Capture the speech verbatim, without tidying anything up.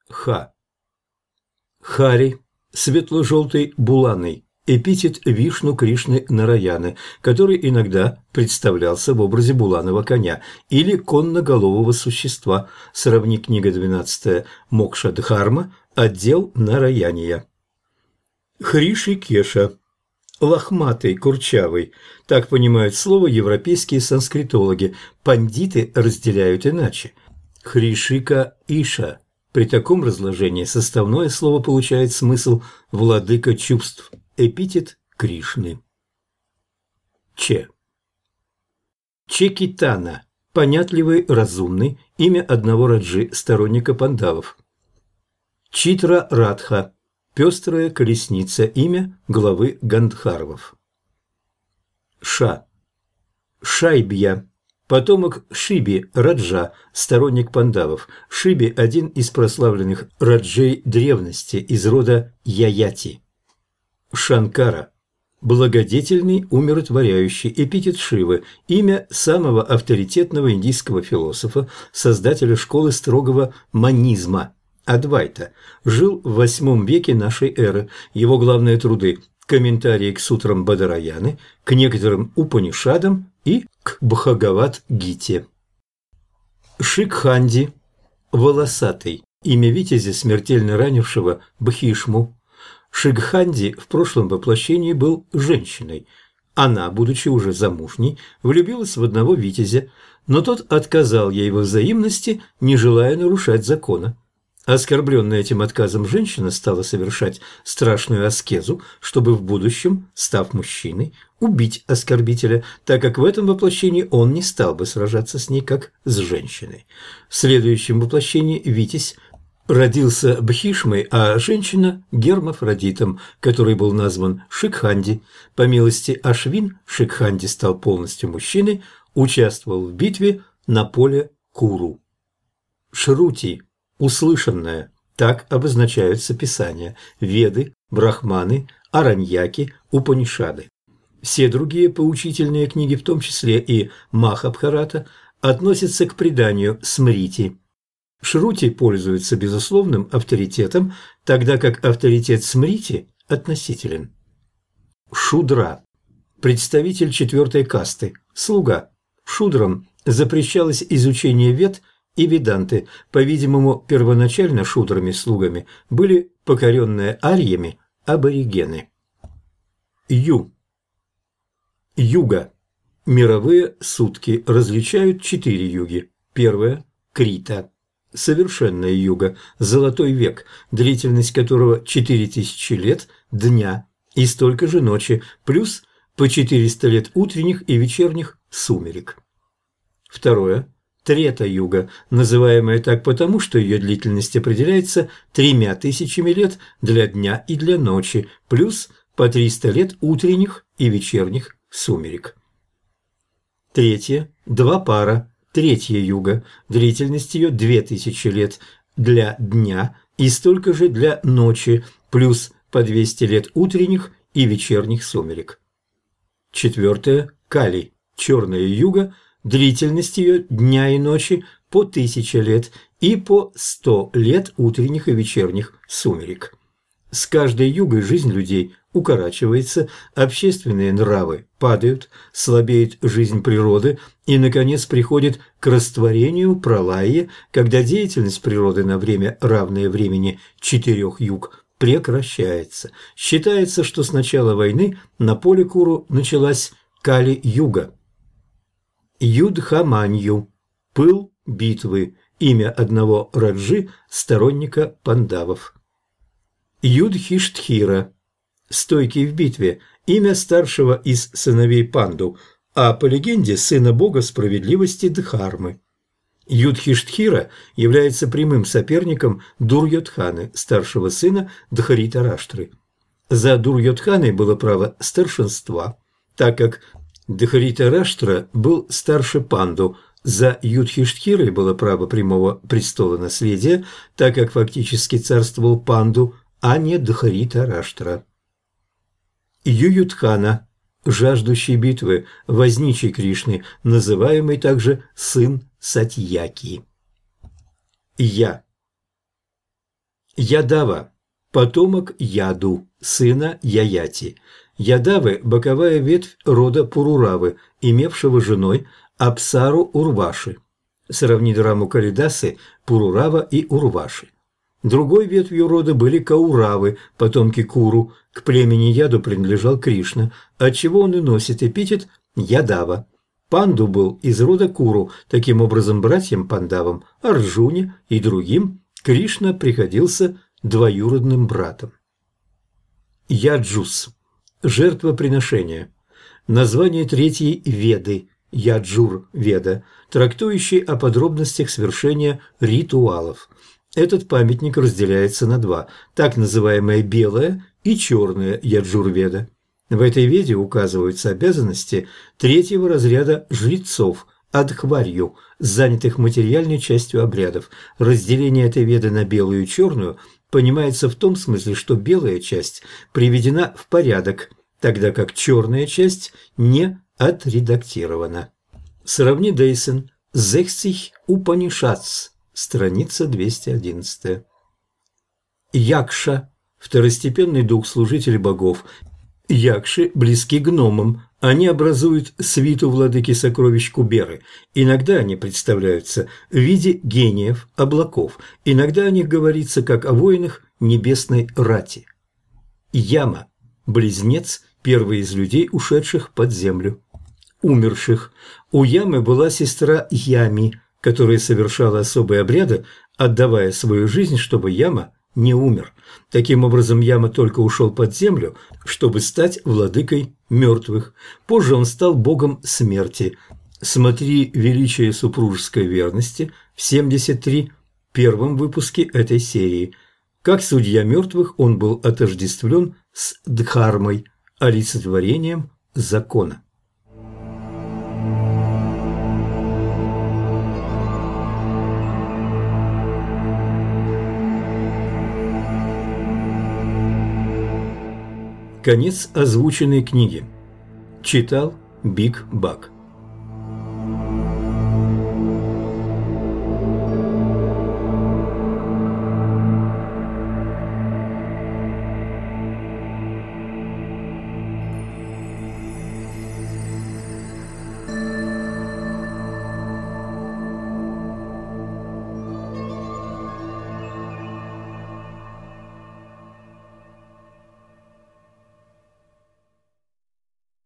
Ха. Хари, светло-желтый буланый, эпитет Вишну Кришны Нараяны, который иногда представлялся в образе буланого коня или конноголового существа. Сравни книга двенадцатая Мокша-дхарма, отдел Нараяния. Хришикеша. Лохматый, курчавый. Так понимают слово европейские санскритологи. Пандиты разделяют иначе. Хришика Иша. При таком разложении составное слово получает смысл «владыка чувств», эпитет Кришны. Че. Чекитана. Понятливый, разумный, имя одного раджи, сторонника пандавов. Читра Радха. Пестрая колесница, имя главы Гандхарвов. Ша. Шайбья. Потомок Шиби, Раджа, сторонник пандавов. Шиби – один из прославленных раджей древности из рода Яяти. Шанкара. Благодетельный, умиротворяющий, эпитет Шивы, имя самого авторитетного индийского философа, создателя школы строгого манизма, Адвайта. Жил в восьмом веке нашей эры. Его главные труды – комментарии к сутрам Бадараяны, к некоторым Упанишадам и к Бхагавад-гите. Шикханди. Волосатый. Имя витязя, смертельно ранившего Бхишму. Шикханди в прошлом воплощении был женщиной. Она, будучи уже замужней, влюбилась в одного витязя, но тот отказал ей во взаимности, не желая нарушать закона. Оскорбленная этим отказом женщина стала совершать страшную аскезу, чтобы в будущем, став мужчиной, убить оскорбителя, так как в этом воплощении он не стал бы сражаться с ней, как с женщиной. В следующем воплощении Витязь родился Бхишмой, а женщина – Гермафродитом, который был назван Шикханди. По милости Ашвин Шикханди стал полностью мужчиной, участвовал в битве на поле Куру. Шрути. Услышанное. Так обозначаются писания – Веды, Брахманы, Араньяки, Упанишады. Все другие поучительные книги, в том числе и Махабхарата, относятся к преданию Смрити. Шрути пользуются безусловным авторитетом, тогда как авторитет Смрити относителен. Шудра. Представитель четвертой касты. Слуга. Шудрам запрещалось изучение вед и веданты. По-видимому, первоначально шудрами-слугами были покоренные арьями аборигены. Ю. Юга. Мировые сутки различают четыре юги. Первая – Крита. Совершенная юга, золотой век, длительность которого четыре тысячи лет дня и столько же ночи, плюс по четыреста лет утренних и вечерних сумерек. Второе – Трета-юга, называемая так потому, что ее длительность определяется тремя тысячами лет для дня и для ночи, плюс по триста лет утренних и вечерних сумерек. Третье – Два пара, Третья-юга, длительность ее две тысячи лет для дня и столько же для ночи, плюс по двести лет утренних и вечерних сумерек. Четвертое – Кали, черная юга, длительность ее дня и ночи по тысяче лет и по сто лет утренних и вечерних сумерек. С каждой югой жизнь людей укорачивается, общественные нравы падают, слабеет жизнь природы и, наконец, приходит к растворению пралайи, когда деятельность природы на время, равное времени четырех юг, прекращается. Считается, что с начала войны на поле Куру началась Кали-юга. Юдхаманью. Пыл битвы. Имя одного раджи, сторонника пандавов. Юдхиштхира. Стойкий в битве. Имя старшего из сыновей Панду, а по легенде сына бога справедливости Дхармы. Юдхиштхира является прямым соперником Дурьодханы, старшего сына Дхаритараштры. За Дурьодханой было право старшинства, так как Дхаритараштра был старше Панду. За Юдхиштхирой было право прямого престола наследия, так как фактически царствовал Панду, а не Дхаритараштра. Ююдхана, жаждущий битвы, возничий Кришны, называемый также сын Сатьяки. Я. Ядава – потомок Яду, сына Яяти. Ядавы – боковая ветвь рода Пуруравы, имевшего женой Апсару Урваши. Сравни драму Калидасы «Пурурава и Урваши». Другой ветвью рода были Кауравы, потомки Куру. К племени Яду принадлежал Кришна, отчего он и носит эпитет Ядава. Панду был из рода Куру, таким образом братьям Пандавам, Арджуне и другим Кришна приходился двоюродным братом. Яджус – жертвоприношение. Название третьей Веды – Яджур-Веда, трактующей о подробностях свершения ритуалов. Этот памятник разделяется на два – так называемая белая и черная Яджур-Веда. В этой веде указываются обязанности третьего разряда жрецов – Адхварью, занятых материальной частью обрядов. Разделение этой веды на белую и черную понимается в том смысле, что белая часть приведена в порядок, тогда как черная часть не отредактирована. Сравни Дейсен «Зехсих Упанишадс», страница двести одиннадцать. Якша – второстепенный дух, служитель богов. Якши близки гномам, они образуют свиту владыки сокровищ Куберы. Иногда они представляются в виде гениев, облаков, иногда о них говорится как о воинах небесной рати. Яма – близнец, первый из людей, ушедших под землю. Умерших. У Ямы была сестра Ями, которая совершала особые обряды, отдавая свою жизнь, чтобы Яма не умер. Таким образом, Яма только ушел под землю, чтобы стать владыкой мертвых. Позже он стал богом смерти. Смотри «Величие супружеской верности» в семьдесят три первом выпуске этой серии. Как судья мертвых, он был отождествлен с Дхармой, олицетворением закона. Конец озвученной книги. Читал Биг Бак.